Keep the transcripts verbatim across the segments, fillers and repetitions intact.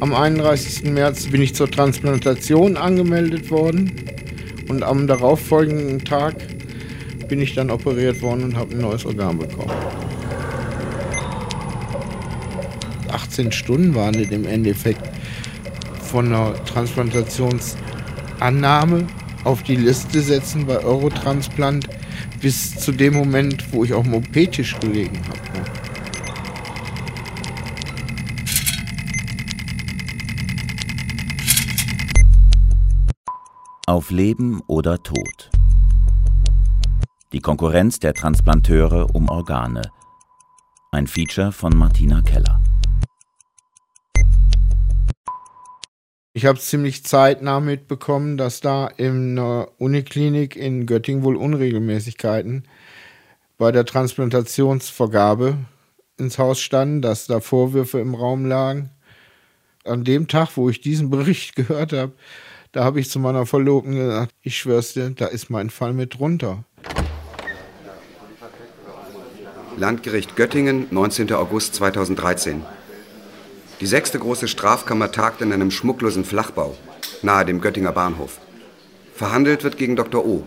Am einunddreißigsten März bin ich zur Transplantation angemeldet worden und am darauffolgenden Tag bin ich dann operiert worden und habe ein neues Organ bekommen. achtzehn Stunden waren es im Endeffekt von der Transplantationsannahme auf die Liste setzen bei Eurotransplant bis zu dem Moment, wo ich auf dem O P-Tisch gelegen habe. Auf Leben oder Tod. Die Konkurrenz der Transplanteure um Organe. Ein Feature von Martina Keller. Ich habe ziemlich zeitnah mitbekommen, dass da in der Uniklinik in Göttingen wohl Unregelmäßigkeiten bei der Transplantationsvergabe ins Haus standen, dass da Vorwürfe im Raum lagen. An dem Tag, wo ich diesen Bericht gehört habe, da habe ich zu meiner Verlobten gesagt, ich schwör's dir, da ist mein Fall mit drunter. Landgericht Göttingen, neunzehnten August zweitausenddreizehn. Die sechste große Strafkammer tagt in einem schmucklosen Flachbau, nahe dem Göttinger Bahnhof. Verhandelt wird gegen Doktor O.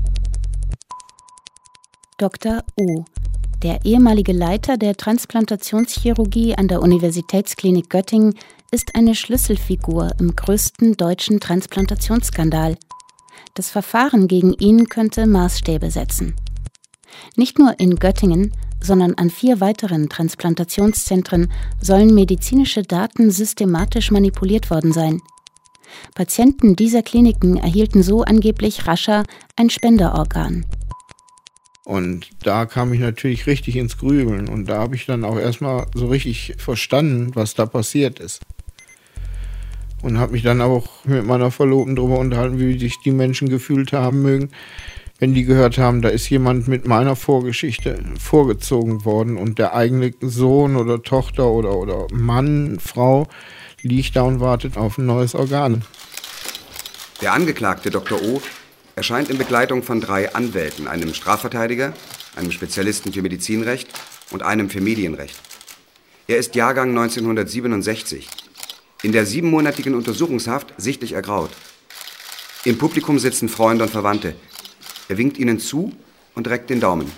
Doktor O., der ehemalige Leiter der Transplantationschirurgie an der Universitätsklinik Göttingen, ist eine Schlüsselfigur im größten deutschen Transplantationsskandal. Das Verfahren gegen ihn könnte Maßstäbe setzen. Nicht nur in Göttingen, sondern an vier weiteren Transplantationszentren sollen medizinische Daten systematisch manipuliert worden sein. Patienten dieser Kliniken erhielten so angeblich rascher ein Spenderorgan. Und da kam ich natürlich richtig ins Grübeln und da habe ich dann auch erstmal so richtig verstanden, was da passiert ist. Und habe mich dann auch mit meiner Verlobten darüber unterhalten, wie sich die Menschen gefühlt haben mögen, wenn die gehört haben, da ist jemand mit meiner Vorgeschichte vorgezogen worden und der eigene Sohn oder Tochter oder, oder Mann, Frau liegt da und wartet auf ein neues Organ. Der Angeklagte Doktor O. erscheint in Begleitung von drei Anwälten, einem Strafverteidiger, einem Spezialisten für Medizinrecht und einem für Medienrecht. Er ist Jahrgang neunzehnhundertsiebenundsechzig. In der siebenmonatigen Untersuchungshaft sichtlich ergraut. Im Publikum sitzen Freunde und Verwandte. Er winkt ihnen zu und reckt den Daumen.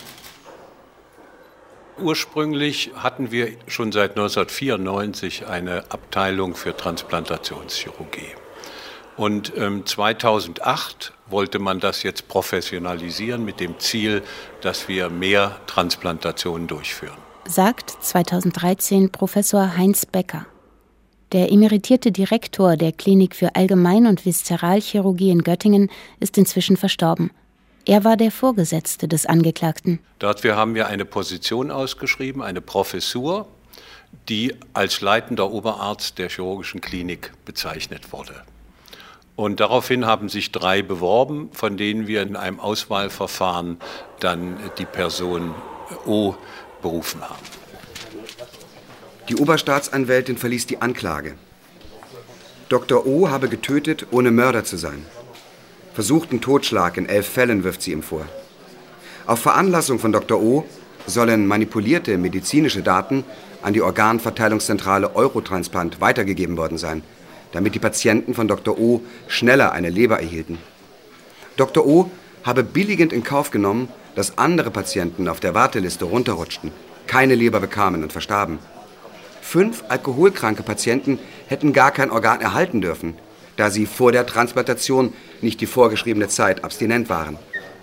Ursprünglich hatten wir schon seit neunzehnhundertvierundneunzig eine Abteilung für Transplantationschirurgie. Und ähm, zweitausendacht wollte man das jetzt professionalisieren mit dem Ziel, dass wir mehr Transplantationen durchführen. Sagt zweitausenddreizehn Professor Heinz Becker. Der emeritierte Direktor der Klinik für Allgemein- und Viszeralchirurgie in Göttingen ist inzwischen verstorben. Er war der Vorgesetzte des Angeklagten. Dort wir haben wir eine Position ausgeschrieben, eine Professur, die als leitender Oberarzt der chirurgischen Klinik bezeichnet wurde. Und daraufhin haben sich drei beworben, von denen wir in einem Auswahlverfahren dann die Person O berufen haben. Die Oberstaatsanwältin verließ die Anklage. Doktor O. habe getötet, ohne Mörder zu sein. Versuchten Totschlag in elf Fällen wirft sie ihm vor. Auf Veranlassung von Doktor O. sollen manipulierte medizinische Daten an die Organverteilungszentrale Eurotransplant weitergegeben worden sein, damit die Patienten von Doktor O. schneller eine Leber erhielten. Doktor O. habe billigend in Kauf genommen, dass andere Patienten auf der Warteliste runterrutschten, keine Leber bekamen und verstarben. Fünf alkoholkranke Patienten hätten gar kein Organ erhalten dürfen, da sie vor der Transplantation nicht die vorgeschriebene Zeit abstinent waren.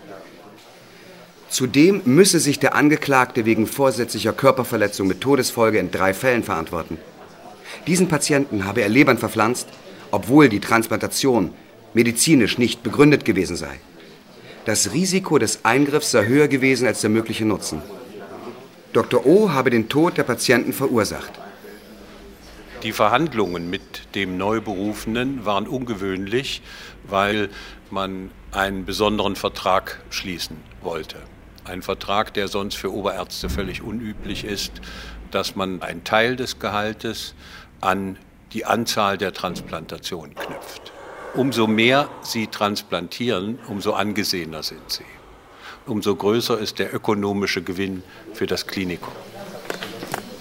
Zudem müsse sich der Angeklagte wegen vorsätzlicher Körperverletzung mit Todesfolge in drei Fällen verantworten. Diesen Patienten habe er Lebern verpflanzt, obwohl die Transplantation medizinisch nicht begründet gewesen sei. Das Risiko des Eingriffs sei höher gewesen als der mögliche Nutzen. Doktor O. habe den Tod der Patienten verursacht. Die Verhandlungen mit dem Neuberufenen waren ungewöhnlich, weil man einen besonderen Vertrag schließen wollte. Ein Vertrag, der sonst für Oberärzte völlig unüblich ist, dass man einen Teil des Gehaltes an die Anzahl der Transplantationen knüpft. Umso mehr Sie transplantieren, umso angesehener sind Sie. Umso größer ist der ökonomische Gewinn für das Klinikum.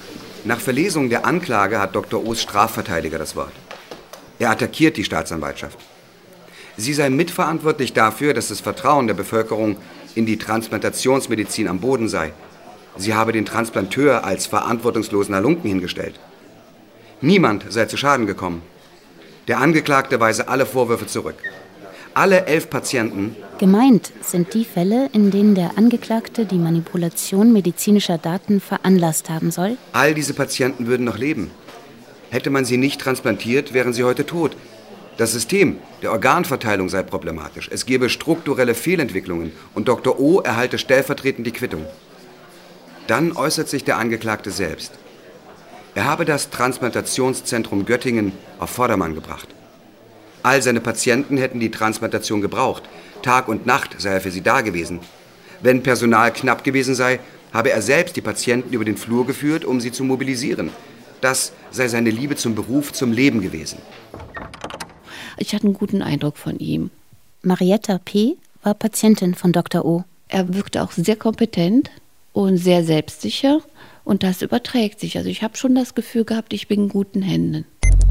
Nach Verlesung der Anklage hat Doktor O's Strafverteidiger das Wort. Er attackiert die Staatsanwaltschaft. Sie sei mitverantwortlich dafür, dass das Vertrauen der Bevölkerung in die Transplantationsmedizin am Boden sei. Sie habe den Transplanteur als verantwortungslosen Halunken hingestellt. Niemand sei zu Schaden gekommen. Der Angeklagte weise alle Vorwürfe zurück. Alle elf Patienten... Gemeint sind die Fälle, in denen der Angeklagte die Manipulation medizinischer Daten veranlasst haben soll. All diese Patienten würden noch leben. Hätte man sie nicht transplantiert, wären sie heute tot. Das System der Organverteilung sei problematisch. Es gebe strukturelle Fehlentwicklungen und Doktor O erhalte stellvertretend die Quittung. Dann äußert sich der Angeklagte selbst. Er habe das Transplantationszentrum Göttingen auf Vordermann gebracht. All seine Patienten hätten die Transplantation gebraucht. Tag und Nacht sei er für sie da gewesen. Wenn Personal knapp gewesen sei, habe er selbst die Patienten über den Flur geführt, um sie zu mobilisieren. Das sei seine Liebe zum Beruf, zum Leben gewesen. Ich hatte einen guten Eindruck von ihm. Marietta P. war Patientin von Doktor O. Er wirkte auch sehr kompetent und sehr selbstsicher. Und das überträgt sich. Also ich habe schon das Gefühl gehabt, ich bin in guten Händen.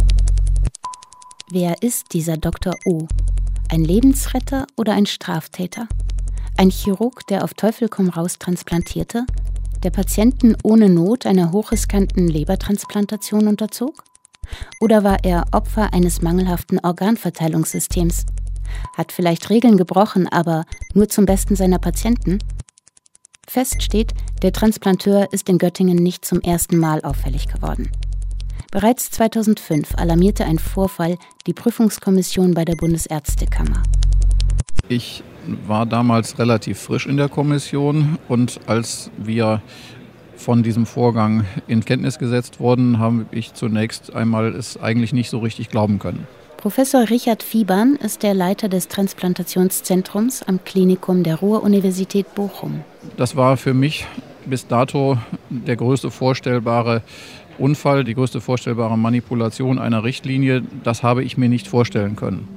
Wer ist dieser Doktor O? Ein Lebensretter oder ein Straftäter? Ein Chirurg, der auf Teufel komm raus transplantierte? Der Patienten ohne Not einer hochriskanten Lebertransplantation unterzog? Oder war er Opfer eines mangelhaften Organverteilungssystems? Hat vielleicht Regeln gebrochen, aber nur zum Besten seiner Patienten? Fest steht, der Transplanteur ist in Göttingen nicht zum ersten Mal auffällig geworden. Bereits zweitausendfünf alarmierte ein Vorfall die Prüfungskommission bei der Bundesärztekammer. Ich war damals relativ frisch in der Kommission und als wir von diesem Vorgang in Kenntnis gesetzt wurden, habe ich zunächst einmal es eigentlich nicht so richtig glauben können. Professor Richard Fiebern ist der Leiter des Transplantationszentrums am Klinikum der Ruhr-Universität Bochum. Das war für mich bis dato der größte vorstellbare Unfall, die größte vorstellbare Manipulation einer Richtlinie. Das habe ich mir nicht vorstellen können.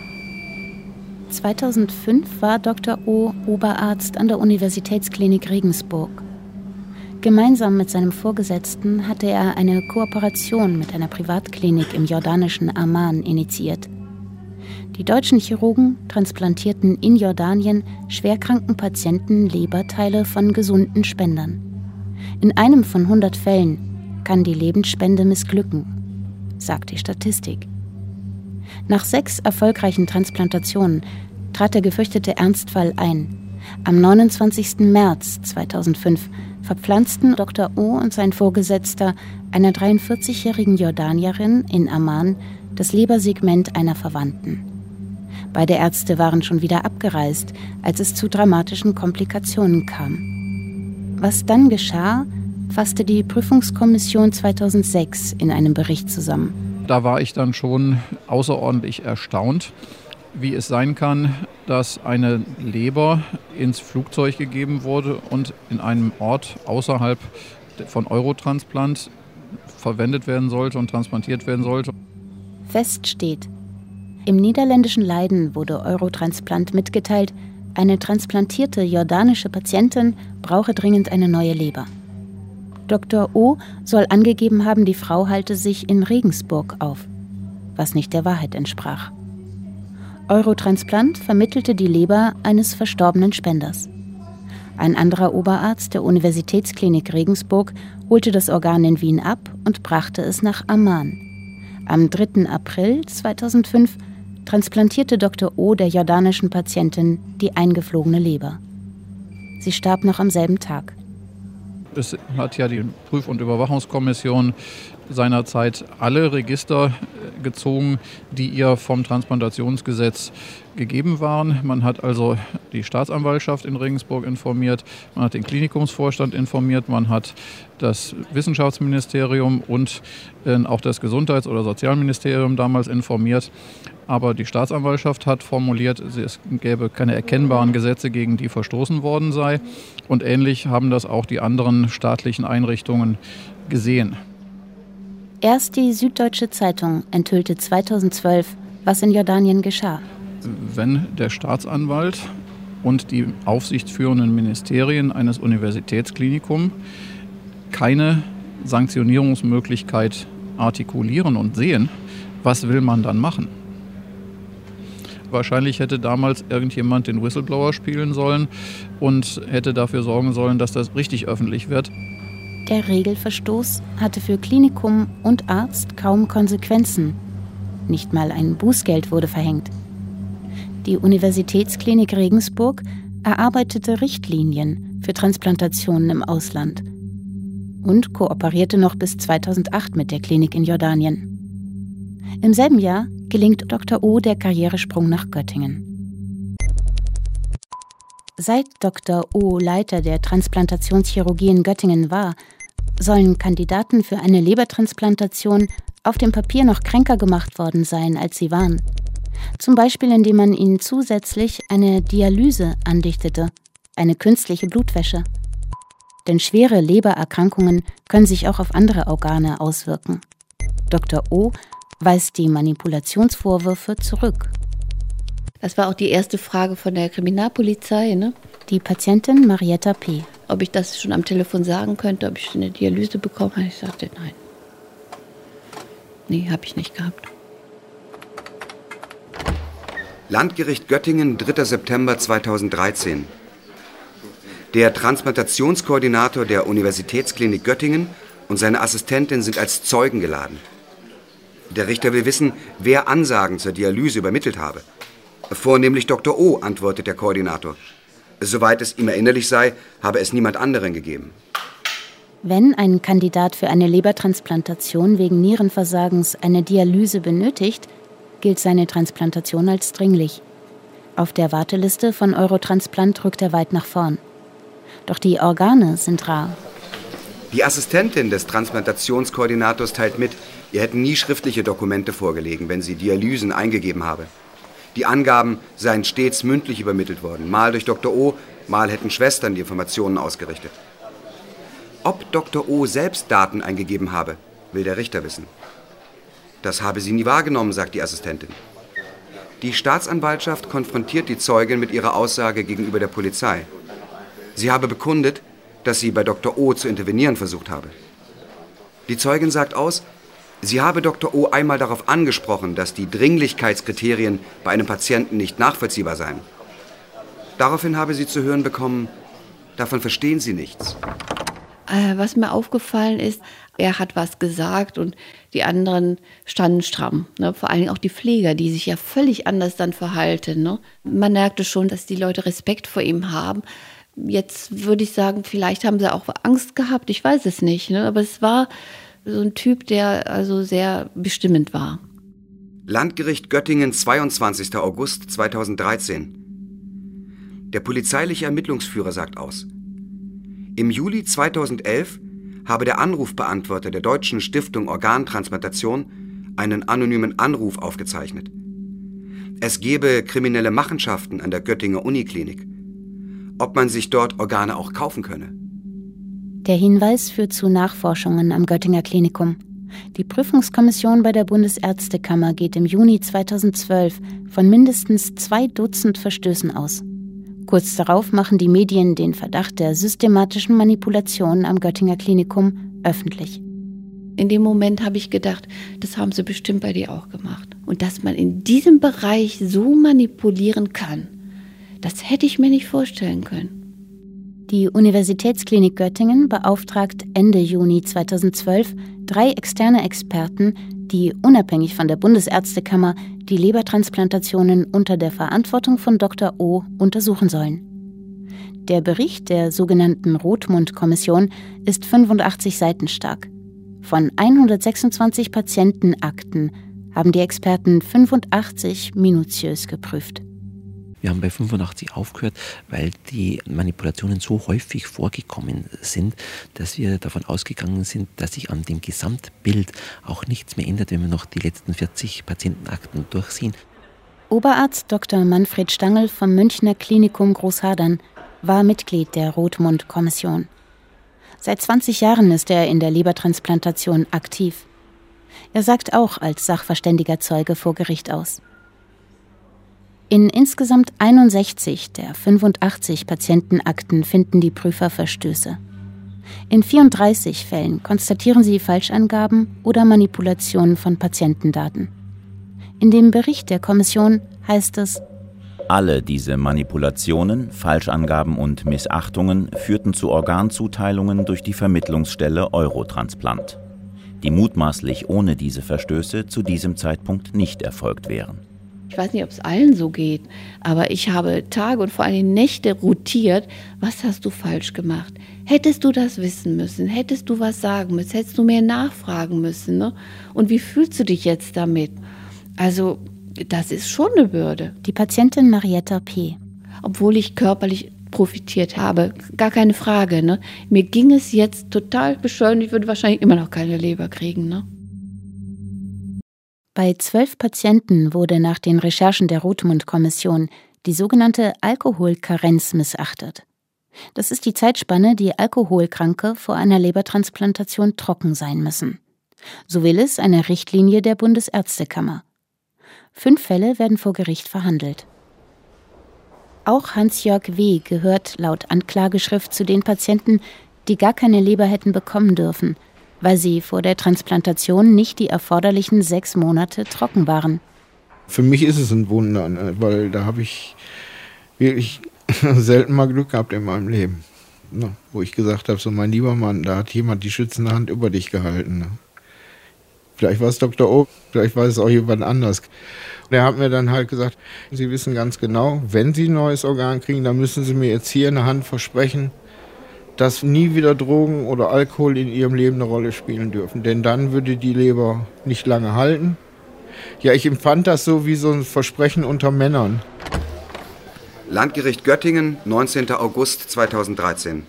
zweitausendfünf war Doktor O. Oberarzt an der Universitätsklinik Regensburg. Gemeinsam mit seinem Vorgesetzten hatte er eine Kooperation mit einer Privatklinik im jordanischen Amman initiiert. Die deutschen Chirurgen transplantierten in Jordanien schwerkranken Patienten Leberteile von gesunden Spendern. In einem von hundert Fällen kann die Lebensspende missglücken, sagt die Statistik. Nach sechs erfolgreichen Transplantationen trat der gefürchtete Ernstfall ein. Am neunundzwanzigsten März zweitausendfünf verpflanzten Doktor O. und sein Vorgesetzter einer dreiundvierzigjährigen Jordanierin in Amman das Lebersegment einer Verwandten. Beide Ärzte waren schon wieder abgereist, als es zu dramatischen Komplikationen kam. Was dann geschah, fasste die Prüfungskommission zweitausendsechs in einem Bericht zusammen. Da war ich dann schon außerordentlich erstaunt, wie es sein kann, dass eine Leber ins Flugzeug gegeben wurde und in einem Ort außerhalb von Eurotransplant verwendet werden sollte und transplantiert werden sollte. Fest steht, im niederländischen Leiden wurde Eurotransplant mitgeteilt, eine transplantierte jordanische Patientin brauche dringend eine neue Leber. Doktor O. soll angegeben haben, die Frau halte sich in Regensburg auf, was nicht der Wahrheit entsprach. Eurotransplant vermittelte die Leber eines verstorbenen Spenders. Ein anderer Oberarzt der Universitätsklinik Regensburg holte das Organ in Wien ab und brachte es nach Amman. Am dritten April zweitausendfünf transplantierte Doktor O. der jordanischen Patientin die eingeflogene Leber. Sie starb noch am selben Tag. Es hat ja die Prüf- und Überwachungskommission seinerzeit alle Register gezogen, die ihr vom Transplantationsgesetz gegeben waren. Man hat also die Staatsanwaltschaft in Regensburg informiert, man hat den Klinikumsvorstand informiert, man hat das Wissenschaftsministerium und äh, auch das Gesundheits- oder Sozialministerium damals informiert. Aber die Staatsanwaltschaft hat formuliert, es gäbe keine erkennbaren Gesetze, gegen die verstoßen worden sei. Und ähnlich haben das auch die anderen staatlichen Einrichtungen gesehen. Erst die Süddeutsche Zeitung enthüllte zweitausendzwölf, was in Jordanien geschah. Wenn der Staatsanwalt und die aufsichtsführenden Ministerien eines Universitätsklinikums keine Sanktionierungsmöglichkeit artikulieren und sehen, was will man dann machen? Wahrscheinlich hätte damals irgendjemand den Whistleblower spielen sollen und hätte dafür sorgen sollen, dass das richtig öffentlich wird. Der Regelverstoß hatte für Klinikum und Arzt kaum Konsequenzen. Nicht mal ein Bußgeld wurde verhängt. Die Universitätsklinik Regensburg erarbeitete Richtlinien für Transplantationen im Ausland und kooperierte noch bis zweitausendacht mit der Klinik in Jordanien. Im selben Jahr gelingt Doktor O der Karrieresprung nach Göttingen. Seit Doktor O Leiter der Transplantationschirurgie in Göttingen war, sollen Kandidaten für eine Lebertransplantation auf dem Papier noch kränker gemacht worden sein, als sie waren. Zum Beispiel, indem man ihnen zusätzlich eine Dialyse andichtete, eine künstliche Blutwäsche. Denn schwere Lebererkrankungen können sich auch auf andere Organe auswirken. Doktor O weist die Manipulationsvorwürfe zurück. Das war auch die erste Frage von der Kriminalpolizei, ne? Die Patientin Marietta P. Ob ich das schon am Telefon sagen könnte, ob ich eine Dialyse bekommen habe. Ich sagte nein. Nee, habe ich nicht gehabt. Landgericht Göttingen, dritter September zweitausenddreizehn. Der Transplantationskoordinator der Universitätsklinik Göttingen und seine Assistentin sind als Zeugen geladen. Der Richter will wissen, wer Ansagen zur Dialyse übermittelt habe. Vornehmlich Doktor O, antwortet der Koordinator. Soweit es ihm erinnerlich sei, habe es niemand anderen gegeben. Wenn ein Kandidat für eine Lebertransplantation wegen Nierenversagens eine Dialyse benötigt, gilt seine Transplantation als dringlich. Auf der Warteliste von Eurotransplant rückt er weit nach vorn. Doch die Organe sind rar. Die Assistentin des Transplantationskoordinators teilt mit, ihr hätten nie schriftliche Dokumente vorgelegen, wenn sie Dialysen eingegeben habe. Die Angaben seien stets mündlich übermittelt worden, mal durch Doktor O, mal hätten Schwestern die Informationen ausgerichtet. Ob Doktor O selbst Daten eingegeben habe, will der Richter wissen. Das habe sie nie wahrgenommen, sagt die Assistentin. Die Staatsanwaltschaft konfrontiert die Zeugin mit ihrer Aussage gegenüber der Polizei. Sie habe bekundet, dass sie bei Doktor O zu intervenieren versucht habe. Die Zeugin sagt aus, sie habe Doktor O einmal darauf angesprochen, dass die Dringlichkeitskriterien bei einem Patienten nicht nachvollziehbar seien. Daraufhin habe sie zu hören bekommen, davon verstehen Sie nichts. Was mir aufgefallen ist, er hat was gesagt und die anderen standen stramm. Ne? Vor allen Dingen auch die Pfleger, die sich ja völlig anders dann verhalten. Ne? Man merkte schon, dass die Leute Respekt vor ihm haben. Jetzt würde ich sagen, vielleicht haben sie auch Angst gehabt, ich weiß es nicht. Ne? Aber es war so ein Typ, der also sehr bestimmend war. Landgericht Göttingen, zweiundzwanzigster August zweitausenddreizehn. Der polizeiliche Ermittlungsführer sagt aus: Im Juli zweitausendelf habe der Anrufbeantworter der Deutschen Stiftung Organtransplantation einen anonymen Anruf aufgezeichnet. Es gebe kriminelle Machenschaften an der Göttinger Uniklinik. Ob man sich dort Organe auch kaufen könne. Der Hinweis führt zu Nachforschungen am Göttinger Klinikum. Die Prüfungskommission bei der Bundesärztekammer geht im Juni zweitausendzwölf von mindestens zwei Dutzend Verstößen aus. Kurz darauf machen die Medien den Verdacht der systematischen Manipulation am Göttinger Klinikum öffentlich. In dem Moment habe ich gedacht, das haben sie bestimmt bei dir auch gemacht. Und dass man in diesem Bereich so manipulieren kann, das hätte ich mir nicht vorstellen können. Die Universitätsklinik Göttingen beauftragt Ende Juni zweitausendzwölf drei externe Experten, die unabhängig von der Bundesärztekammer die Lebertransplantationen unter der Verantwortung von Doktor O untersuchen sollen. Der Bericht der sogenannten Rothmund-Kommission ist fünfundachtzig Seiten stark. Von hundertsechsundzwanzig Patientenakten haben die Experten fünfundachtzig minutiös geprüft. Wir haben bei fünfundachtzig aufgehört, weil die Manipulationen so häufig vorgekommen sind, dass wir davon ausgegangen sind, dass sich an dem Gesamtbild auch nichts mehr ändert, wenn wir noch die letzten vierzig Patientenakten durchsehen. Oberarzt Doktor Manfred Stangl vom Münchner Klinikum Großhadern war Mitglied der Rothmund-Kommission. Seit zwanzig Jahren ist er in der Lebertransplantation aktiv. Er sagt auch als sachverständiger Zeuge vor Gericht aus. In insgesamt einundsechzig der fünfundachtzig Patientenakten finden die Prüfer Verstöße. In vierunddreißig Fällen konstatieren sie Falschangaben oder Manipulationen von Patientendaten. In dem Bericht der Kommission heißt es: Alle diese Manipulationen, Falschangaben und Missachtungen führten zu Organzuteilungen durch die Vermittlungsstelle Eurotransplant, die mutmaßlich ohne diese Verstöße zu diesem Zeitpunkt nicht erfolgt wären. Ich weiß nicht, ob es allen so geht, aber ich habe Tage und vor allem Nächte rotiert. Was hast du falsch gemacht? Hättest du das wissen müssen? Hättest du was sagen müssen? Hättest du mehr nachfragen müssen? Ne? Und wie fühlst du dich jetzt damit? Also, das ist schon eine Bürde. Die Patientin Marietta P. Obwohl ich körperlich profitiert habe, gar keine Frage. Ne? Mir ging es jetzt total bescheuert. Ich würde wahrscheinlich immer noch keine Leber kriegen. Ne? Bei zwölf Patienten wurde nach den Recherchen der Rothmund-Kommission die sogenannte Alkoholkarenz missachtet. Das ist die Zeitspanne, die Alkoholkranke vor einer Lebertransplantation trocken sein müssen. So will es eine Richtlinie der Bundesärztekammer. Fünf Fälle werden vor Gericht verhandelt. Auch Hans-Jörg W. gehört laut Anklageschrift zu den Patienten, die gar keine Leber hätten bekommen dürfen, weil sie vor der Transplantation nicht die erforderlichen sechs Monate trocken waren. Für mich ist es ein Wunder, ne? Weil da habe ich wirklich selten mal Glück gehabt in meinem Leben. Ne? Wo ich gesagt habe, so mein lieber Mann, da hat jemand die schützende Hand über dich gehalten. Ne? Vielleicht war es Doktor O, vielleicht war es auch jemand anders. Und er hat mir dann halt gesagt, Sie wissen ganz genau, wenn Sie ein neues Organ kriegen, dann müssen Sie mir jetzt hier in der Hand versprechen, dass nie wieder Drogen oder Alkohol in Ihrem Leben eine Rolle spielen dürfen. Denn dann würde die Leber nicht lange halten. Ja, ich empfand das so wie so ein Versprechen unter Männern. Landgericht Göttingen, neunzehnten August zweitausenddreizehn.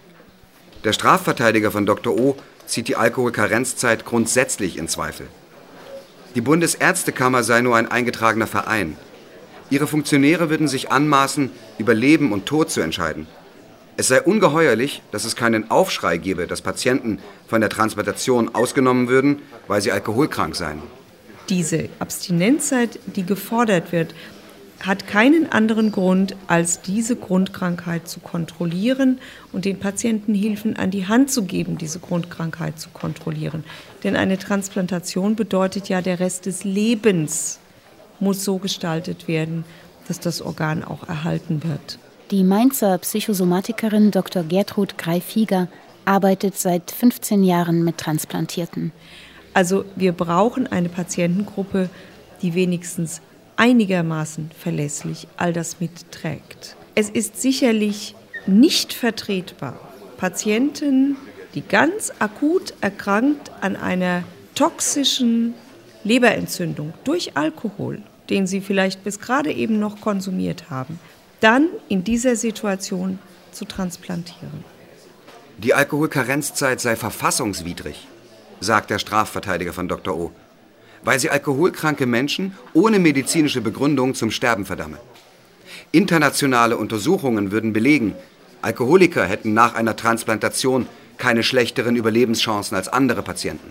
Der Strafverteidiger von Doktor O zieht die Alkoholkarenzzeit grundsätzlich in Zweifel. Die Bundesärztekammer sei nur ein eingetragener Verein. Ihre Funktionäre würden sich anmaßen, über Leben und Tod zu entscheiden. Es sei ungeheuerlich, dass es keinen Aufschrei gebe, dass Patienten von der Transplantation ausgenommen würden, weil sie alkoholkrank seien. Diese Abstinenzzeit, die gefordert wird, hat keinen anderen Grund, als diese Grundkrankheit zu kontrollieren und den Patienten Hilfen an die Hand zu geben, diese Grundkrankheit zu kontrollieren. Denn eine Transplantation bedeutet ja, der Rest des Lebens muss so gestaltet werden, dass das Organ auch erhalten wird. Die Mainzer Psychosomatikerin Doktor Gertrud Greif-Hieger arbeitet seit fünfzehn Jahren mit Transplantierten. Also wir brauchen eine Patientengruppe, die wenigstens einigermaßen verlässlich all das mitträgt. Es ist sicherlich nicht vertretbar, Patienten, die ganz akut erkrankt an einer toxischen Leberentzündung durch Alkohol, den sie vielleicht bis gerade eben noch konsumiert haben, dann in dieser Situation zu transplantieren. Die Alkoholkarenzzeit sei verfassungswidrig, sagt der Strafverteidiger von Doktor O, weil sie alkoholkranke Menschen ohne medizinische Begründung zum Sterben verdamme. Internationale Untersuchungen würden belegen, Alkoholiker hätten nach einer Transplantation keine schlechteren Überlebenschancen als andere Patienten.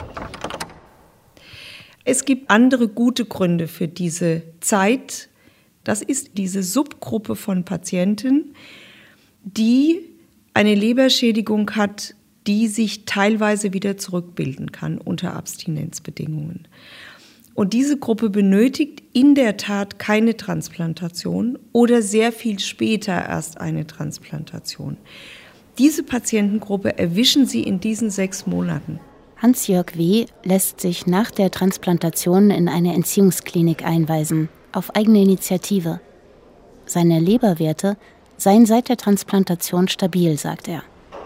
Es gibt andere gute Gründe für diese Zeit. Das ist diese Subgruppe von Patienten, die eine Leberschädigung hat, die sich teilweise wieder zurückbilden kann unter Abstinenzbedingungen. Und diese Gruppe benötigt in der Tat keine Transplantation oder sehr viel später erst eine Transplantation. Diese Patientengruppe erwischen Sie in diesen sechs Monaten. Hans-Jörg W. lässt sich nach der Transplantation in eine Entziehungsklinik einweisen, auf eigene Initiative. Seine Leberwerte seien seit der Transplantation stabil, sagt er.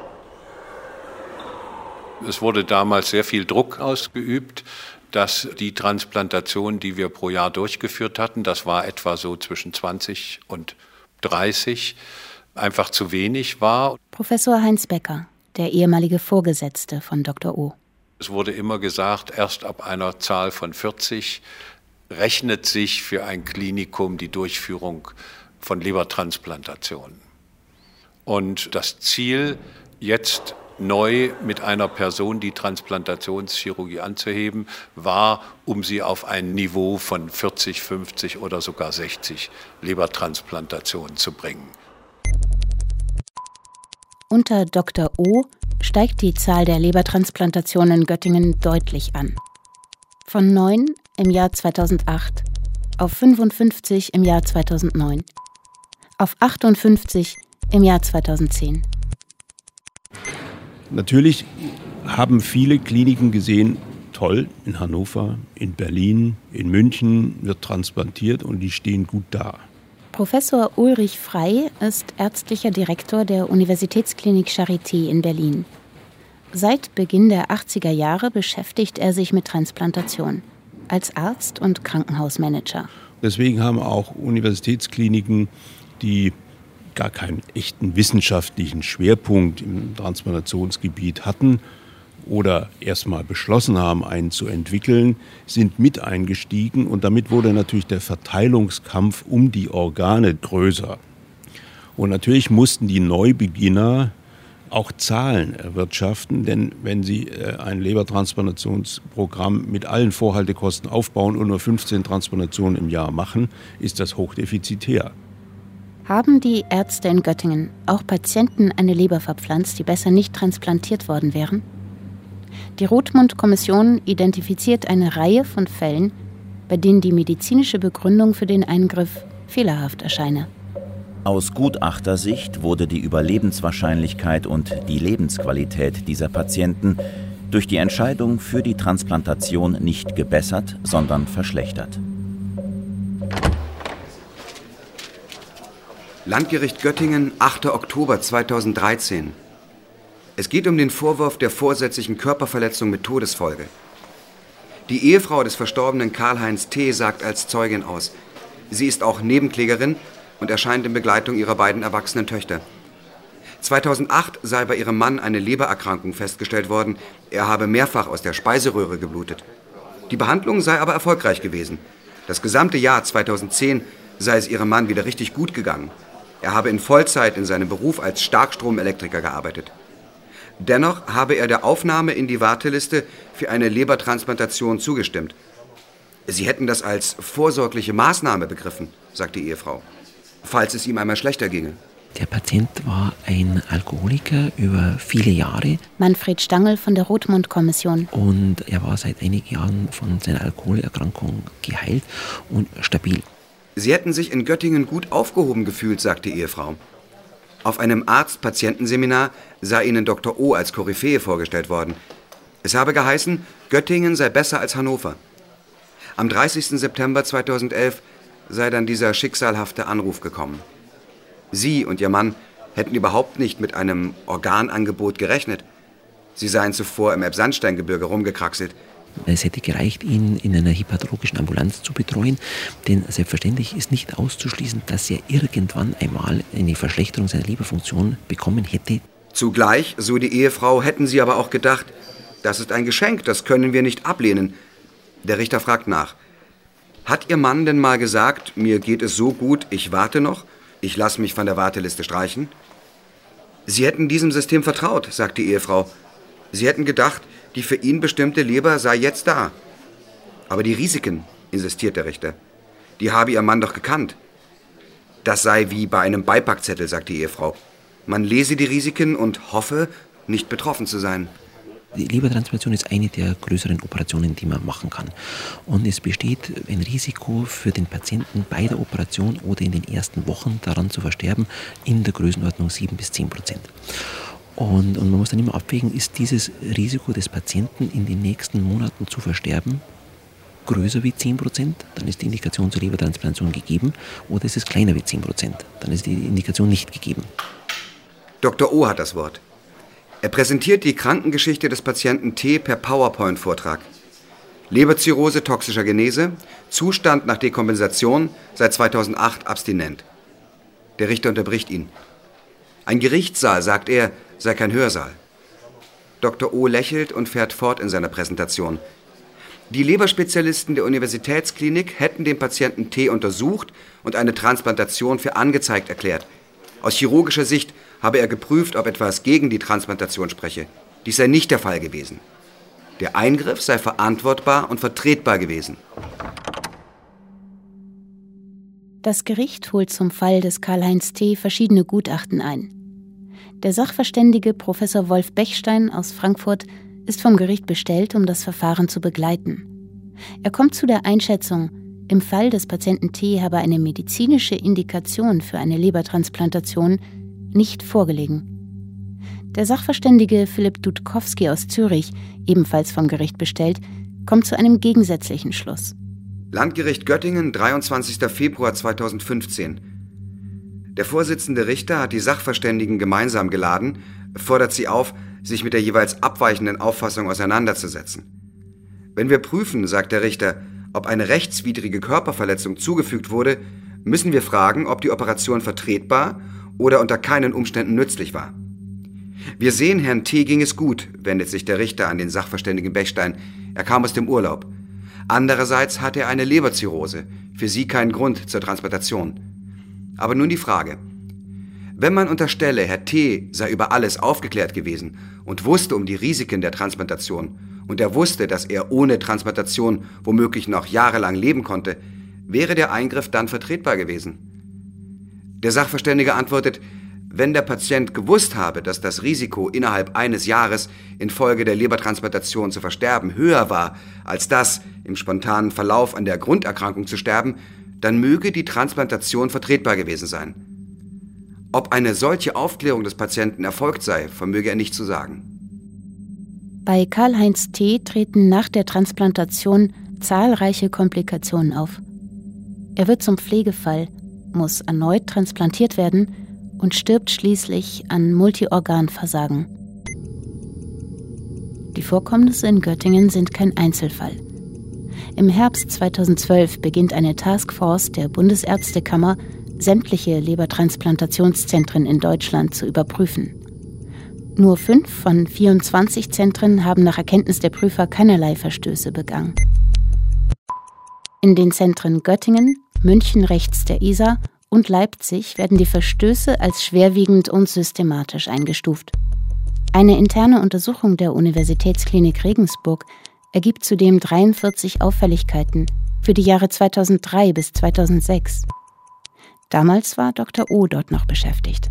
Es wurde damals sehr viel Druck ausgeübt, dass die Transplantation, die wir pro Jahr durchgeführt hatten, das war etwa so zwischen zwanzig und dreißig, einfach zu wenig war. Professor Heinz Becker, der ehemalige Vorgesetzte von Doktor O. Es wurde immer gesagt, erst ab einer Zahl von vierzig rechnet sich für ein Klinikum die Durchführung von Lebertransplantationen. Und das Ziel, jetzt neu mit einer Person die Transplantationschirurgie anzuheben, war, um sie auf ein Niveau von vierzig, fünfzig oder sogar sechzig Lebertransplantationen zu bringen. Unter Doktor O steigt die Zahl der Lebertransplantationen in Göttingen deutlich an. Von neun im Jahr zweitausendacht auf fünfundfünfzig im Jahr zweitausendneun, auf achtundfünfzig im Jahr zweitausendzehn. Natürlich haben viele Kliniken gesehen, toll, in Hannover, in Berlin, in München wird transplantiert und die stehen gut da. Professor Ulrich Frey ist ärztlicher Direktor der Universitätsklinik Charité in Berlin. Seit Beginn der achtziger Jahre beschäftigt er sich mit Transplantation als Arzt und Krankenhausmanager. Deswegen haben auch Universitätskliniken, die gar keinen echten wissenschaftlichen Schwerpunkt im Transplantationsgebiet hatten oder erstmal beschlossen haben, einen zu entwickeln, sind mit eingestiegen und damit wurde natürlich der Verteilungskampf um die Organe größer. Und natürlich mussten die Neubeginner auch Zahlen erwirtschaften, denn wenn sie ein Lebertransplantationsprogramm mit allen Vorhaltekosten aufbauen und nur fünfzehn Transplantationen im Jahr machen, ist das hochdefizitär. Haben die Ärzte in Göttingen auch Patienten eine Leber verpflanzt, die besser nicht transplantiert worden wären? Die Rothmund-Kommission identifiziert eine Reihe von Fällen, bei denen die medizinische Begründung für den Eingriff fehlerhaft erscheine. Aus Gutachtersicht wurde die Überlebenswahrscheinlichkeit und die Lebensqualität dieser Patienten durch die Entscheidung für die Transplantation nicht gebessert, sondern verschlechtert. Landgericht Göttingen, achter Oktober zweitausenddreizehn. Es geht um den Vorwurf der vorsätzlichen Körperverletzung mit Todesfolge. Die Ehefrau des verstorbenen Karl-Heinz T. sagt als Zeugin aus. Sie ist auch Nebenklägerin und erscheint in Begleitung ihrer beiden erwachsenen Töchter. zweitausendacht sei bei ihrem Mann eine Lebererkrankung festgestellt worden. Er habe mehrfach aus der Speiseröhre geblutet. Die Behandlung sei aber erfolgreich gewesen. Das gesamte Jahr zweitausendzehn sei es ihrem Mann wieder richtig gut gegangen. Er habe in Vollzeit in seinem Beruf als Starkstromelektriker gearbeitet. Dennoch habe er der Aufnahme in die Warteliste für eine Lebertransplantation zugestimmt. Sie hätten das als vorsorgliche Maßnahme begriffen, sagt die Ehefrau, falls es ihm einmal schlechter ginge. Der Patient war ein Alkoholiker über viele Jahre. Manfred Stangl von der Rothmund-Kommission. Und er war seit einigen Jahren von seiner Alkoholerkrankung geheilt und stabil. Sie hätten sich in Göttingen gut aufgehoben gefühlt, sagt die Ehefrau. Auf einem Arzt-Patientenseminar sei ihnen Doktor O. als Koryphäe vorgestellt worden. Es habe geheißen, Göttingen sei besser als Hannover. Am dreißigsten September zweitausendelf sei dann dieser schicksalhafte Anruf gekommen. Sie und ihr Mann hätten überhaupt nicht mit einem Organangebot gerechnet. Sie seien zuvor im Elbsandsteingebirge rumgekraxelt. Es hätte gereicht, ihn in einer hepatologischen Ambulanz zu betreuen, denn selbstverständlich ist nicht auszuschließen, dass er irgendwann einmal eine Verschlechterung seiner Leberfunktion bekommen hätte. Zugleich, so die Ehefrau, hätten sie aber auch gedacht, das ist ein Geschenk, das können wir nicht ablehnen. Der Richter fragt nach. Hat Ihr Mann denn mal gesagt, mir geht es so gut, ich warte noch, ich lasse mich von der Warteliste streichen? Sie hätten diesem System vertraut, sagt die Ehefrau. Sie hätten gedacht, die für ihn bestimmte Leber sei jetzt da. Aber die Risiken, insistiert der Richter, die habe Ihr Mann doch gekannt. Das sei wie bei einem Beipackzettel, sagt die Ehefrau. Man lese die Risiken und hoffe, nicht betroffen zu sein. Die Lebertransplantation ist eine der größeren Operationen, die man machen kann. Und es besteht ein Risiko für den Patienten bei der Operation oder in den ersten Wochen daran zu versterben in der Größenordnung sieben bis zehn Prozent. Und, und man muss dann immer abwägen, ist dieses Risiko des Patienten in den nächsten Monaten zu versterben größer wie zehn Prozent, dann ist die Indikation zur Lebertransplantation gegeben, oder ist es kleiner wie zehn Prozent, dann ist die Indikation nicht gegeben. Doktor O. hat das Wort. Er präsentiert die Krankengeschichte des Patienten T. per PowerPoint-Vortrag. Leberzirrhose toxischer Genese, Zustand nach Dekompensation, seit zweitausendacht abstinent. Der Richter unterbricht ihn. Ein Gerichtssaal, sagt er, sei kein Hörsaal. Doktor O. lächelt und fährt fort in seiner Präsentation. Die Leberspezialisten der Universitätsklinik hätten den Patienten T. untersucht und eine Transplantation für angezeigt erklärt. Aus chirurgischer Sicht habe er geprüft, ob etwas gegen die Transplantation spreche. Dies sei nicht der Fall gewesen. Der Eingriff sei verantwortbar und vertretbar gewesen. Das Gericht holt zum Fall des Karl-Heinz T. verschiedene Gutachten ein. Der Sachverständige Professor Wolf Bechstein aus Frankfurt ist vom Gericht bestellt, um das Verfahren zu begleiten. Er kommt zu der Einschätzung, im Fall des Patienten T. habe eine medizinische Indikation für eine Lebertransplantation nicht vorgelegen. Der Sachverständige Philipp Dudkowski aus Zürich, ebenfalls vom Gericht bestellt, kommt zu einem gegensätzlichen Schluss. Landgericht Göttingen, dreiundzwanzigster Februar zweitausendfünfzehn. Der Vorsitzende Richter hat die Sachverständigen gemeinsam geladen, fordert sie auf, sich mit der jeweils abweichenden Auffassung auseinanderzusetzen. Wenn wir prüfen, sagt der Richter, ob eine rechtswidrige Körperverletzung zugefügt wurde, müssen wir fragen, ob die Operation vertretbar oder unter keinen Umständen nützlich war. Wir sehen, Herrn T. ging es gut, wendet sich der Richter an den Sachverständigen Bechstein. Er kam aus dem Urlaub. Andererseits hatte er eine Leberzirrhose, für sie kein Grund zur Transplantation. Aber nun die Frage. Wenn man unterstelle, Herr T. sei über alles aufgeklärt gewesen und wusste um die Risiken der Transplantation und er wusste, dass er ohne Transplantation womöglich noch jahrelang leben konnte, wäre der Eingriff dann vertretbar gewesen? Der Sachverständige antwortet, wenn der Patient gewusst habe, dass das Risiko innerhalb eines Jahres infolge der Lebertransplantation zu versterben höher war, als das im spontanen Verlauf an der Grunderkrankung zu sterben, dann möge die Transplantation vertretbar gewesen sein. Ob eine solche Aufklärung des Patienten erfolgt sei, vermöge er nicht zu sagen. Bei Karl-Heinz T. treten nach der Transplantation zahlreiche Komplikationen auf. Er wird zum Pflegefall, muss erneut transplantiert werden und stirbt schließlich an Multiorganversagen. Die Vorkommnisse in Göttingen sind kein Einzelfall. Im Herbst zweitausendzwölf beginnt eine Taskforce der Bundesärztekammer, sämtliche Lebertransplantationszentren in Deutschland zu überprüfen. Nur fünf von vierundzwanzig Zentren haben nach Erkenntnis der Prüfer keinerlei Verstöße begangen. In den Zentren Göttingen, München rechts der Isar und Leipzig werden die Verstöße als schwerwiegend und systematisch eingestuft. Eine interne Untersuchung der Universitätsklinik Regensburg ergibt zudem dreiundvierzig Auffälligkeiten für die Jahre zweitausenddrei bis zweitausendsechs. Damals war Doktor O. dort noch beschäftigt.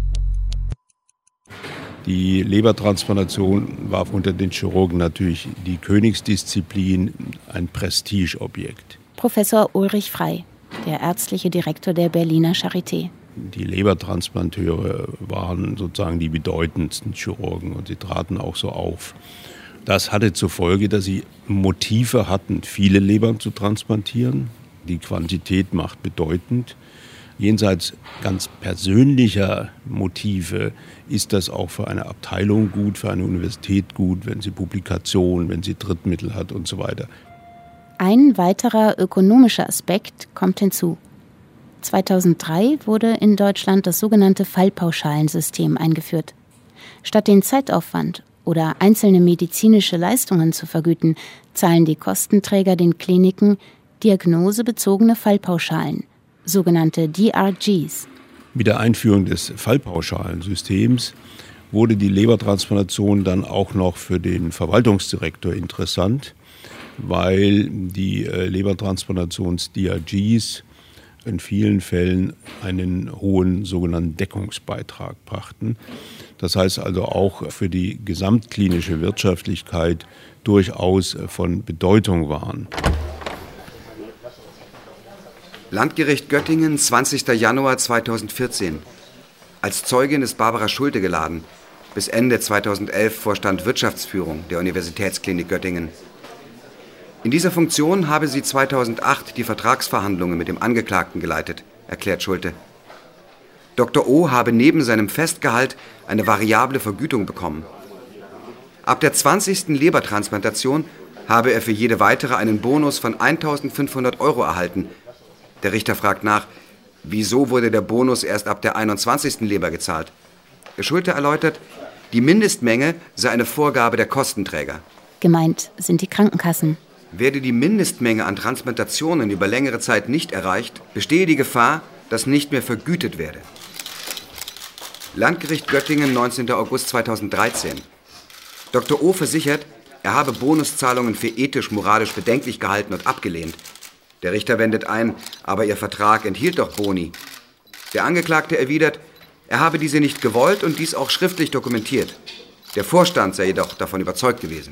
Die Lebertransplantation war unter den Chirurgen natürlich die Königsdisziplin, ein Prestigeobjekt. Professor Ulrich Frey, der ärztliche Direktor der Berliner Charité. Die Lebertransplanteure waren sozusagen die bedeutendsten Chirurgen und sie traten auch so auf. Das hatte zur Folge, dass sie Motive hatten, viele Lebern zu transplantieren. Die Quantität macht bedeutend. Jenseits ganz persönlicher Motive ist das auch für eine Abteilung gut, für eine Universität gut, wenn sie Publikationen, wenn sie Drittmittel hat und so weiter. Ein weiterer ökonomischer Aspekt kommt hinzu. zweitausenddrei wurde in Deutschland das sogenannte Fallpauschalensystem eingeführt. Statt den Zeitaufwand oder einzelne medizinische Leistungen zu vergüten, zahlen die Kostenträger den Kliniken diagnosebezogene Fallpauschalen, sogenannte D R Gs. Mit der Einführung des Fallpauschalensystems wurde die Lebertransplantation dann auch noch für den Verwaltungsdirektor interessant, weil die Lebertransplantations-D R Gs in vielen Fällen einen hohen sogenannten Deckungsbeitrag brachten. Das heißt also auch für die gesamtklinische Wirtschaftlichkeit durchaus von Bedeutung waren. Landgericht Göttingen, zwanzigster Januar zweitausendvierzehn. Als Zeugin ist Barbara Schulte geladen. Bis Ende zweitausendelf vorstand Wirtschaftsführung der Universitätsklinik Göttingen. In dieser Funktion habe sie zweitausendacht die Vertragsverhandlungen mit dem Angeklagten geleitet, erklärt Schulte. Doktor O. habe neben seinem Festgehalt eine variable Vergütung bekommen. Ab der zwanzigsten Lebertransplantation habe er für jede weitere einen Bonus von eintausendfünfhundert Euro erhalten. Der Richter fragt nach, wieso wurde der Bonus erst ab der einundzwanzigsten Leber gezahlt? Der Schulte erläutert, die Mindestmenge sei eine Vorgabe der Kostenträger. Gemeint sind die Krankenkassen. Werde die Mindestmenge an Transplantationen über längere Zeit nicht erreicht, bestehe die Gefahr, dass nicht mehr vergütet werde. Landgericht Göttingen, neunzehnter August zweitausenddreizehn. Doktor O. versichert, er habe Bonuszahlungen für ethisch-moralisch bedenklich gehalten und abgelehnt. Der Richter wendet ein, aber ihr Vertrag enthielt doch Boni. Der Angeklagte erwidert, Er habe diese nicht gewollt und dies auch schriftlich dokumentiert. Der Vorstand sei jedoch davon überzeugt gewesen.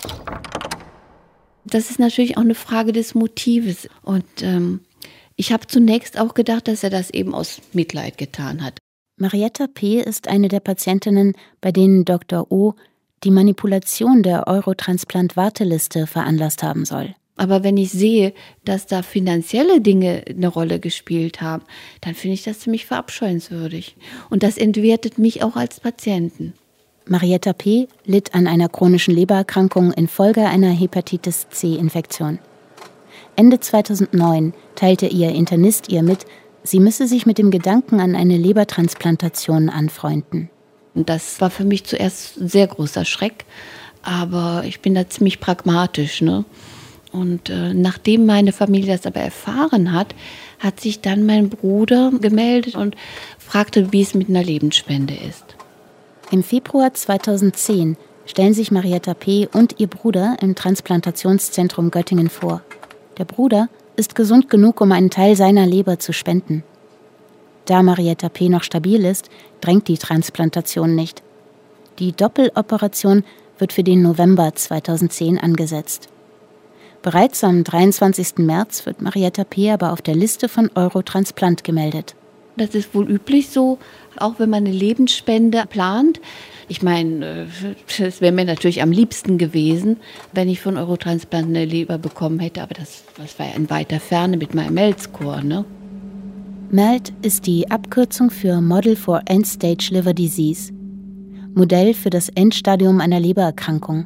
Das ist natürlich auch eine Frage des Motives. Und ähm, ich habe zunächst auch gedacht, dass er das eben aus Mitleid getan hat. Marietta P. ist eine der Patientinnen, bei denen Doktor O. die Manipulation der Eurotransplant-Warteliste veranlasst haben soll. Aber wenn ich sehe, dass da finanzielle Dinge eine Rolle gespielt haben, dann finde ich das ziemlich verabscheuenswürdig. Und das entwertet mich auch als Patienten. Marietta P. litt an einer chronischen Lebererkrankung infolge einer Hepatitis-C-Infektion. Ende zweitausendneun teilte ihr Internist ihr mit, sie müsse sich mit dem Gedanken an eine Lebertransplantation anfreunden. Und das war für mich zuerst ein sehr großer Schreck, aber ich bin da ziemlich pragmatisch, ne? Und äh, nachdem meine Familie das aber erfahren hat, hat sich dann mein Bruder gemeldet und fragte, wie es mit einer Lebensspende ist. Im Februar zweitausendzehn stellen sich Marietta P. und ihr Bruder im Transplantationszentrum Göttingen vor. Der Bruder ist gesund genug, um einen Teil seiner Leber zu spenden. Da Marietta P. noch stabil ist, drängt die Transplantation nicht. Die Doppeloperation wird für den November zweitausendzehn angesetzt. Bereits am dreiundzwanzigsten März wird Marietta P. aber auf der Liste von Eurotransplant gemeldet. Das ist wohl üblich so, auch wenn man eine Lebensspende plant. Ich meine, es wäre mir natürlich am liebsten gewesen, wenn ich von Eurotransplant eine Leber bekommen hätte, aber das, das war ja in weiter Ferne mit meinem M E L S-Score, ne? M E L D ist die Abkürzung für Model for End-Stage Liver Disease, Modell für das Endstadium einer Lebererkrankung.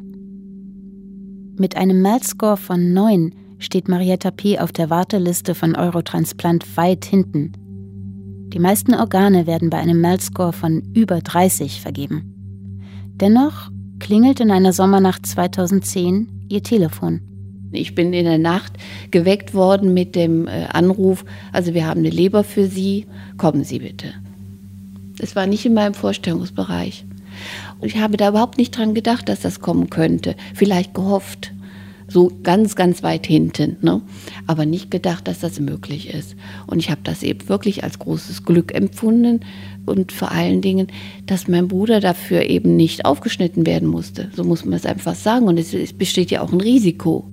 Mit einem M E L S-Score von neun steht Marietta P. auf der Warteliste von Eurotransplant weit hinten. Die meisten Organe werden bei einem M E L S-Score von über dreißig vergeben. Dennoch klingelt in einer Sommernacht zweitausendzehn ihr Telefon. Ich bin in der Nacht geweckt worden mit dem äh, Anruf, also wir haben eine Leber für Sie, kommen Sie bitte. Das war nicht in meinem Vorstellungsbereich. Und ich habe da überhaupt nicht dran gedacht, dass das kommen könnte. Vielleicht gehofft, so ganz, ganz weit hinten, ne? Aber nicht gedacht, dass das möglich ist. Und ich habe das eben wirklich als großes Glück empfunden und vor allen Dingen, dass mein Bruder dafür eben nicht aufgeschnitten werden musste. So muss man es einfach sagen. Und es, es besteht ja auch ein Risiko.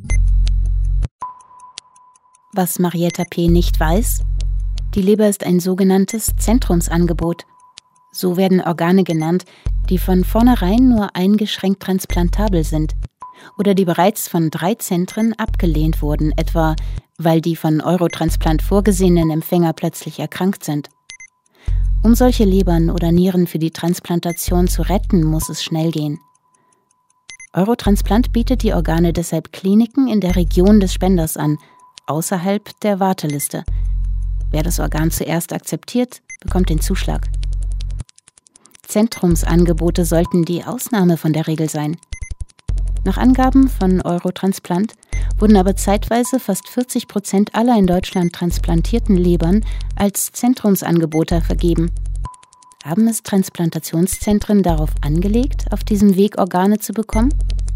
Was Marietta P. nicht weiß: Die Leber ist ein sogenanntes Zentrumsangebot. So werden Organe genannt, die von vornherein nur eingeschränkt transplantabel sind oder die bereits von drei Zentren abgelehnt wurden, etwa weil die von Eurotransplant vorgesehenen Empfänger plötzlich erkrankt sind. Um solche Lebern oder Nieren für die Transplantation zu retten, muss es schnell gehen. Eurotransplant bietet die Organe deshalb Kliniken in der Region des Spenders an, außerhalb der Warteliste. Wer das Organ zuerst akzeptiert, bekommt den Zuschlag. Zentrumsangebote sollten die Ausnahme von der Regel sein. Nach Angaben von Eurotransplant wurden aber zeitweise fast vierzig Prozent aller in Deutschland transplantierten Lebern als Zentrumsangebote vergeben. Haben es Transplantationszentren darauf angelegt, auf diesem Weg Organe zu bekommen?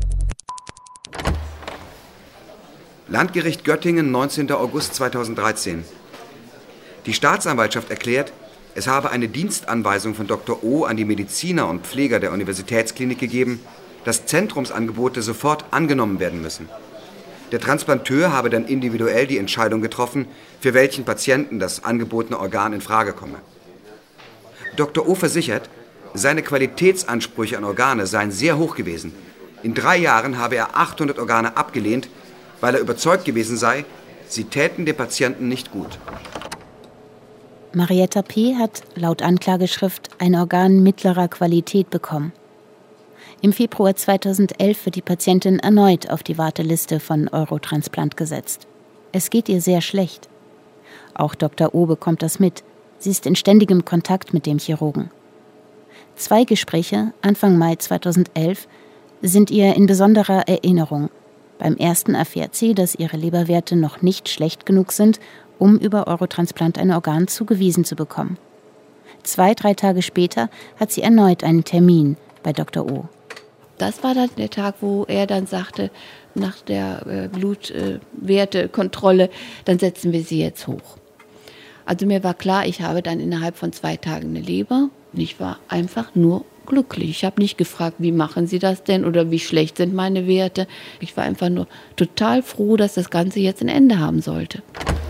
Landgericht Göttingen, neunzehnten August zweitausenddreizehn. Die Staatsanwaltschaft erklärt, es habe eine Dienstanweisung von Doktor O. an die Mediziner und Pfleger der Universitätsklinik gegeben, dass Zentrumsangebote sofort angenommen werden müssen. Der Transplanteur habe dann individuell die Entscheidung getroffen, für welchen Patienten das angebotene Organ in Frage komme. Doktor O. versichert, seine Qualitätsansprüche an Organe seien sehr hoch gewesen. In drei Jahren habe er achthundert Organe abgelehnt, weil er überzeugt gewesen sei, sie täten dem Patienten nicht gut. Marietta P. hat laut Anklageschrift ein Organ mittlerer Qualität bekommen. Im Februar zweitausendelf wird die Patientin erneut auf die Warteliste von Eurotransplant gesetzt. Es geht ihr sehr schlecht. Auch Doktor O. bekommt das mit. Sie ist in ständigem Kontakt mit dem Chirurgen. Zwei Gespräche, Anfang Mai zweitausendelf, sind ihr in besonderer Erinnerung. Beim ersten erfährt sie, dass ihre Leberwerte noch nicht schlecht genug sind, um über Eurotransplant ein Organ zugewiesen zu bekommen. Zwei, drei Tage später hat sie erneut einen Termin bei Doktor O. Das war dann der Tag, wo er dann sagte, nach der äh, Blutwertekontrolle, äh, dann setzen wir sie jetzt hoch. Also mir war klar, ich habe dann innerhalb von zwei Tagen eine Leber und ich war einfach nur glücklich. Ich habe nicht gefragt, wie machen Sie das denn oder wie schlecht sind meine Werte. Ich war einfach nur total froh, dass das Ganze jetzt ein Ende haben sollte.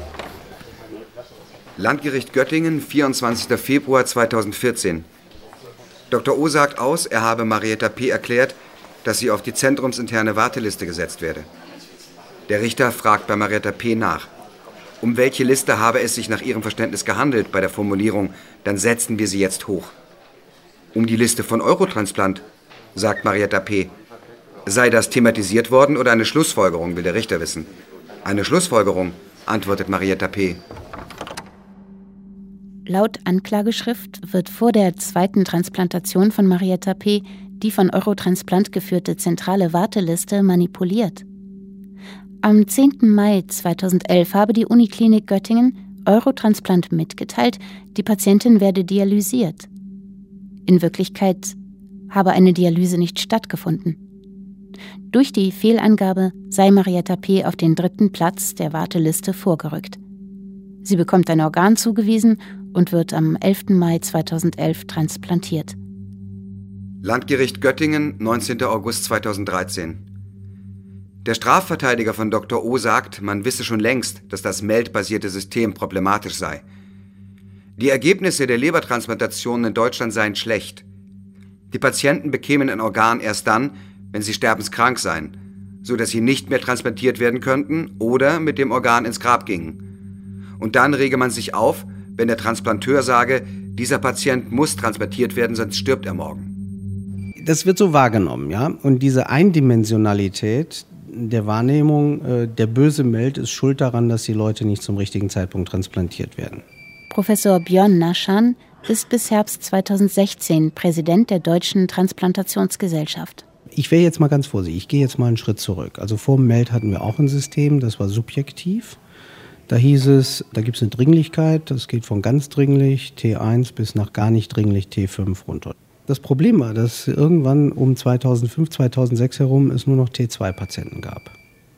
Landgericht Göttingen, vierundzwanzigster Februar zweitausendvierzehn. Doktor O sagt aus, er habe Marietta P. erklärt, dass sie auf die zentrumsinterne Warteliste gesetzt werde. Der Richter fragt bei Marietta P. nach. Um welche Liste habe es sich nach ihrem Verständnis gehandelt bei der Formulierung, dann setzen wir sie jetzt hoch? Um die Liste von Eurotransplant, sagt Marietta P. Sei das thematisiert worden oder eine Schlussfolgerung, will der Richter wissen. Eine Schlussfolgerung, antwortet Marietta P. Laut Anklageschrift wird vor der zweiten Transplantation von Marietta P. die von Eurotransplant geführte zentrale Warteliste manipuliert. Am zehnten Mai zweitausendelf habe die Uniklinik Göttingen Eurotransplant mitgeteilt, die Patientin werde dialysiert. In Wirklichkeit habe eine Dialyse nicht stattgefunden. Durch die Fehlangabe sei Marietta P. auf den dritten Platz der Warteliste vorgerückt. Sie bekommt ein Organ zugewiesen und wird am elften Mai zweitausendelf transplantiert. Landgericht Göttingen, neunzehnter August zweitausenddreizehn. Der Strafverteidiger von Doktor O. sagt, man wisse schon längst, dass das meldbasierte System problematisch sei. Die Ergebnisse der Lebertransplantationen in Deutschland seien schlecht. Die Patienten bekämen ein Organ erst dann, wenn sie sterbenskrank seien, so dass sie nicht mehr transplantiert werden könnten oder mit dem Organ ins Grab gingen. Und dann rege man sich auf, wenn der Transplanteur sage, dieser Patient muss transplantiert werden, sonst stirbt er morgen. Das wird so wahrgenommen, ja. Und diese Eindimensionalität der Wahrnehmung, äh, der Böse meldet, ist schuld daran, dass die Leute nicht zum richtigen Zeitpunkt transplantiert werden. Professor Björn Naschan ist bis Herbst zweitausendsechzehn Präsident der Deutschen Transplantationsgesellschaft. Ich wäre jetzt mal ganz vorsichtig, ich gehe jetzt mal einen Schritt zurück. Also vor dem Meld hatten wir auch ein System, das war subjektiv. Da hieß es, da gibt es eine Dringlichkeit, das geht von ganz dringlich, T eins, bis nach gar nicht dringlich, T fünf runter. Das Problem war, dass irgendwann um zweitausendfünf, zweitausendsechs herum es nur noch T zwei Patienten gab.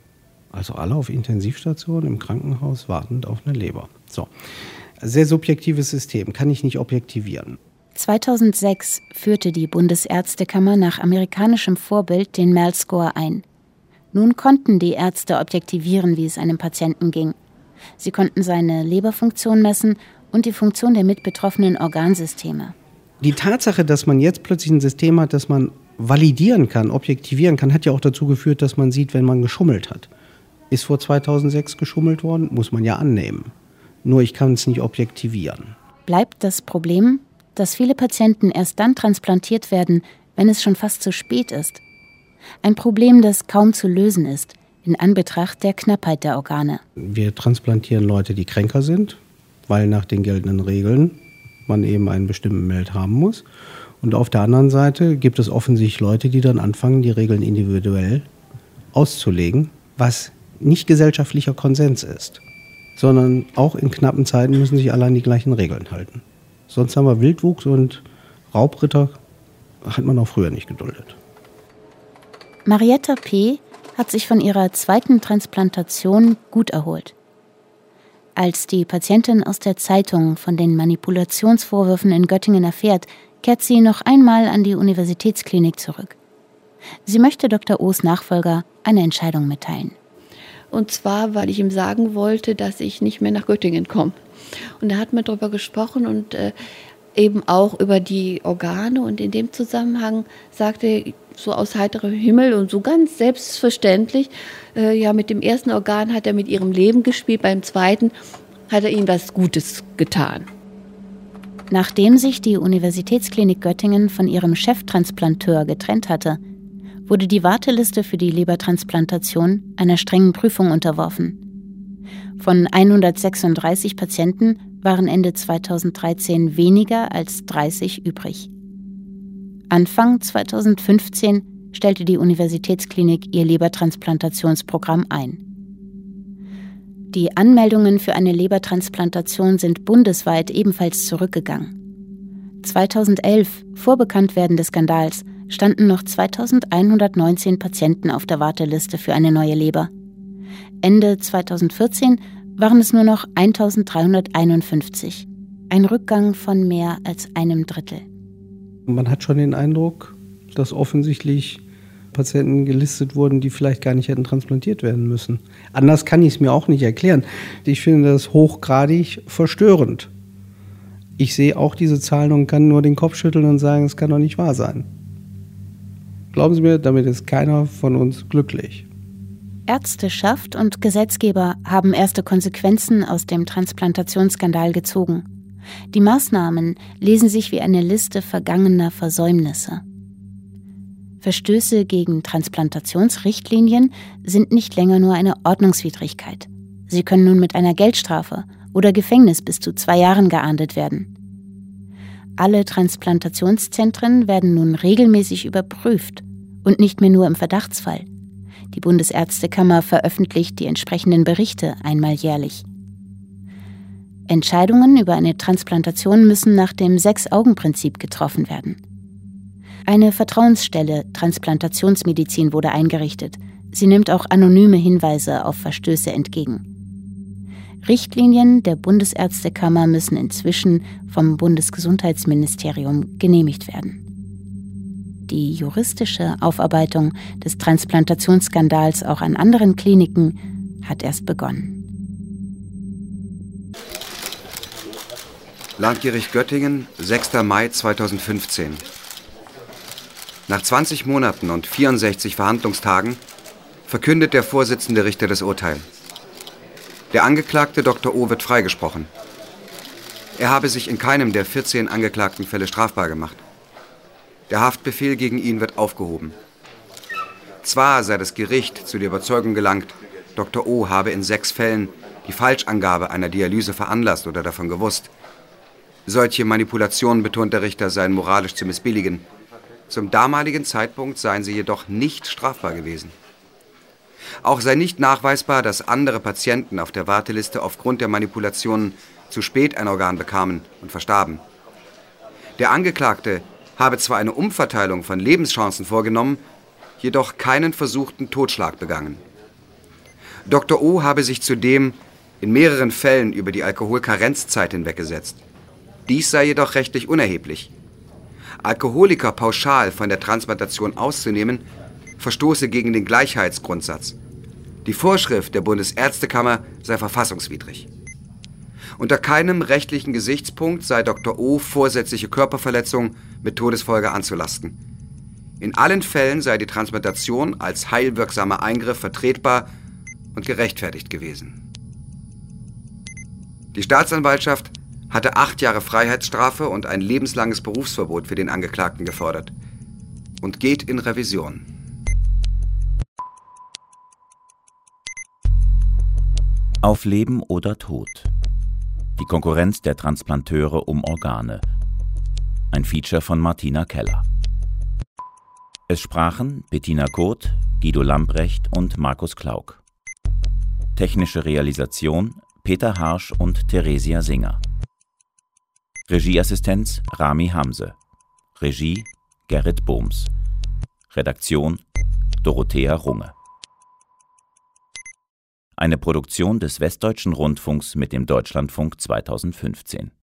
Also alle auf Intensivstationen im Krankenhaus wartend auf eine Leber. So. Sehr subjektives System, kann ich nicht objektivieren. zweitausendsechs führte die Bundesärztekammer nach amerikanischem Vorbild den MELD-Score ein. Nun konnten die Ärzte objektivieren, wie es einem Patienten ging. Sie konnten seine Leberfunktion messen und die Funktion der mitbetroffenen Organsysteme. Die Tatsache, dass man jetzt plötzlich ein System hat, das man validieren kann, objektivieren kann, hat ja auch dazu geführt, dass man sieht, wenn man geschummelt hat. Ist vor zweitausendsechs geschummelt worden? Muss man ja annehmen. Nur ich kann es nicht objektivieren. Bleibt das Problem, dass viele Patienten erst dann transplantiert werden, wenn es schon fast zu spät ist. Ein Problem, das kaum zu lösen ist, in Anbetracht der Knappheit der Organe. Wir transplantieren Leute, die kränker sind, weil nach den geltenden Regeln man eben einen bestimmten Meld haben muss. Und auf der anderen Seite gibt es offensichtlich Leute, die dann anfangen, die Regeln individuell auszulegen, was nicht gesellschaftlicher Konsens ist, sondern auch in knappen Zeiten müssen sich alle an die gleichen Regeln halten. Sonst haben wir Wildwuchs und Raubritter, hat man auch früher nicht geduldet. Marietta P. hat sich von ihrer zweiten Transplantation gut erholt. Als die Patientin aus der Zeitung von den Manipulationsvorwürfen in Göttingen erfährt, kehrt sie noch einmal an die Universitätsklinik zurück. Sie möchte Doktor O's Nachfolger eine Entscheidung mitteilen. Und zwar, weil ich ihm sagen wollte, dass ich nicht mehr nach Göttingen komme. Und er hat mir darüber gesprochen und äh, eben auch über die Organe. Und in dem Zusammenhang sagte er so aus heiterem Himmel und so ganz selbstverständlich, äh, ja, mit dem ersten Organ hat er mit ihrem Leben gespielt, beim zweiten hat er ihnen was Gutes getan. Nachdem sich die Universitätsklinik Göttingen von ihrem Cheftransplanteur getrennt hatte, wurde die Warteliste für die Lebertransplantation einer strengen Prüfung unterworfen. Von hundertsechsunddreißig Patienten waren Ende zweitausenddreizehn weniger als dreißig übrig. Anfang zweitausendfünfzehn stellte die Universitätsklinik ihr Lebertransplantationsprogramm ein. Die Anmeldungen für eine Lebertransplantation sind bundesweit ebenfalls zurückgegangen. zweitausendelf, vor Bekanntwerden des Skandals, standen noch zweitausendeinhundertneunzehn Patienten auf der Warteliste für eine neue Leber. Ende zweitausendvierzehn waren es nur noch eintausenddreihunderteinundfünfzig. Ein Rückgang von mehr als einem Drittel. Man hat schon den Eindruck, dass offensichtlich Patienten gelistet wurden, die vielleicht gar nicht hätten transplantiert werden müssen. Anders kann ich es mir auch nicht erklären. Ich finde das hochgradig verstörend. Ich sehe auch diese Zahlen und kann nur den Kopf schütteln und sagen, es kann doch nicht wahr sein. Glauben Sie mir, damit ist keiner von uns glücklich. Ärzteschaft und Gesetzgeber haben erste Konsequenzen aus dem Transplantationsskandal gezogen. Die Maßnahmen lesen sich wie eine Liste vergangener Versäumnisse. Verstöße gegen Transplantationsrichtlinien sind nicht länger nur eine Ordnungswidrigkeit. Sie können nun mit einer Geldstrafe oder Gefängnis bis zu zwei Jahren geahndet werden. Alle Transplantationszentren werden nun regelmäßig überprüft und nicht mehr nur im Verdachtsfall. Die Bundesärztekammer veröffentlicht die entsprechenden Berichte einmal jährlich. Entscheidungen über eine Transplantation müssen nach dem Sechs-Augen-Prinzip getroffen werden. Eine Vertrauensstelle Transplantationsmedizin wurde eingerichtet. Sie nimmt auch anonyme Hinweise auf Verstöße entgegen. Richtlinien der Bundesärztekammer müssen inzwischen vom Bundesgesundheitsministerium genehmigt werden. Die juristische Aufarbeitung des Transplantationsskandals auch an anderen Kliniken hat erst begonnen. Landgericht Göttingen, sechster Mai zweitausendfünfzehn. Nach zwanzig Monaten und vierundsechzig Verhandlungstagen verkündet der Vorsitzende Richter das Urteil. Der Angeklagte Doktor O. wird freigesprochen. Er habe sich in keinem der vierzehn angeklagten Fälle strafbar gemacht. Der Haftbefehl gegen ihn wird aufgehoben. Zwar sei das Gericht zu der Überzeugung gelangt, Doktor O. habe in sechs Fällen die Falschangabe einer Dialyse veranlasst oder davon gewusst. Solche Manipulationen, betont der Richter, seien moralisch zu missbilligen. Zum damaligen Zeitpunkt seien sie jedoch nicht strafbar gewesen. Auch sei nicht nachweisbar, dass andere Patienten auf der Warteliste aufgrund der Manipulationen zu spät ein Organ bekamen und verstarben. Der Angeklagte habe zwar eine Umverteilung von Lebenschancen vorgenommen, jedoch keinen versuchten Totschlag begangen. Doktor O. habe sich zudem in mehreren Fällen über die Alkoholkarenzzeit hinweggesetzt. Dies sei jedoch rechtlich unerheblich. Alkoholiker pauschal von der Transplantation auszunehmen, verstoße gegen den Gleichheitsgrundsatz. Die Vorschrift der Bundesärztekammer sei verfassungswidrig. Unter keinem rechtlichen Gesichtspunkt sei Doktor O. vorsätzliche Körperverletzung mit Todesfolge anzulasten. In allen Fällen sei die Transplantation als heilwirksamer Eingriff vertretbar und gerechtfertigt gewesen. Die Staatsanwaltschaft hatte acht Jahre Freiheitsstrafe und ein lebenslanges Berufsverbot für den Angeklagten gefordert und geht in Revision. Auf Leben oder Tod. Die Konkurrenz der Transplanteure um Organe. Ein Feature von Martina Keller. Es sprachen Bettina Kurt, Guido Lamprecht und Markus Klauk. Technische Realisation Peter Harsch und Theresia Singer. Regieassistenz Rami Hamse. Regie Gerrit Bohms. Redaktion Dorothea Runge. Eine Produktion des Westdeutschen Rundfunks mit dem Deutschlandfunk zweitausendfünfzehn.